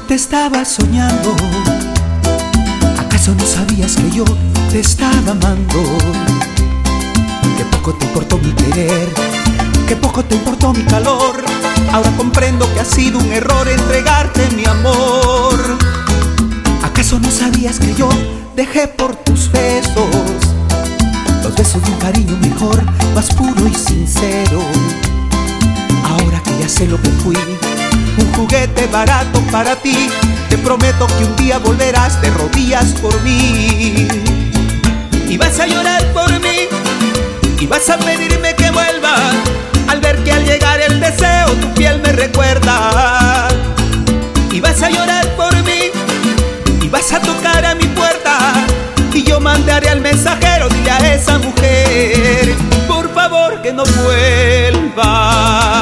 te estaba soñando. ¿Acaso no sabías que yo te estaba amando? Que poco te importó mi querer, que poco te importó mi calor. Ahora comprendo que ha sido un error entregarte mi amor. ¿Acaso no sabías que yo dejé por tus besos los besos de un cariño mejor, más puro y sincero? Ahora que ya sé lo que fui, un juguete barato para ti, te prometo que un día volverás de rodillas por mí. Y vas a llorar por mí, y vas a pedirme que vuelva, al ver que al llegar el deseo tu piel me recuerda. Y vas a llorar por mí, y vas a tocar a mi puerta, y yo mandaré al mensajero, dile a esa mujer, por favor que no vuelva.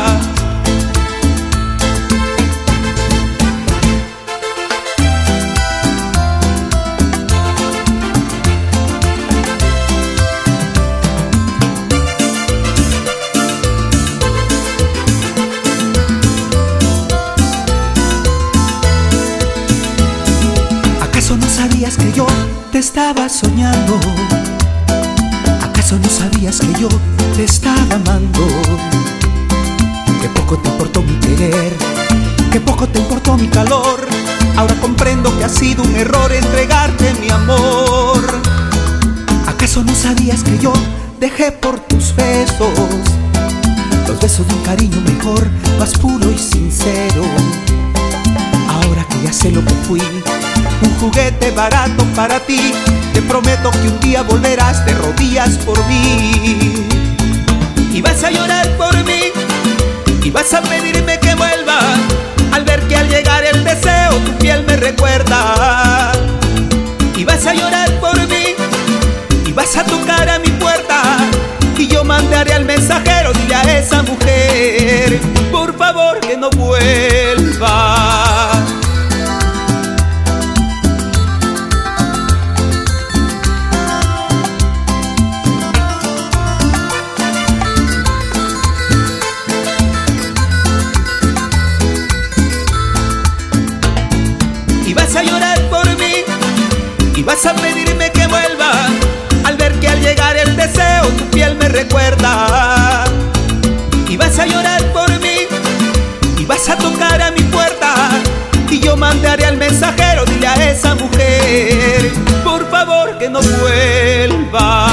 ¿Acaso no sabías que yo te estaba soñando? ¿Acaso no sabías que yo te estaba amando? Que poco te importó mi querer, que poco te importó mi calor. Ahora comprendo que ha sido un error entregarte mi amor. ¿Acaso no sabías que yo dejé por tus besos los besos de un cariño mejor, más puro y sincero? Ahora que ya sé lo que fui, un juguete barato para ti, te prometo que un día volverás de rodillas por mí. Y vas a llorar por mí, y vas a pedirme que vuelva, al ver que al llegar el deseo tu piel me recuerda. Y vas a llorar por mí, y vas a tocar a mi puerta, y yo mandaré al mensajero, dile a esa mujer, por favor que no vuelva. Y vas a llorar por mí, y vas a pedirme que vuelva, al ver que al llegar el deseo tu piel me recuerda. Y vas a llorar por mí, y vas a tocar a mi puerta, y yo mandaré al mensajero, dile a esa mujer, por favor que no vuelva.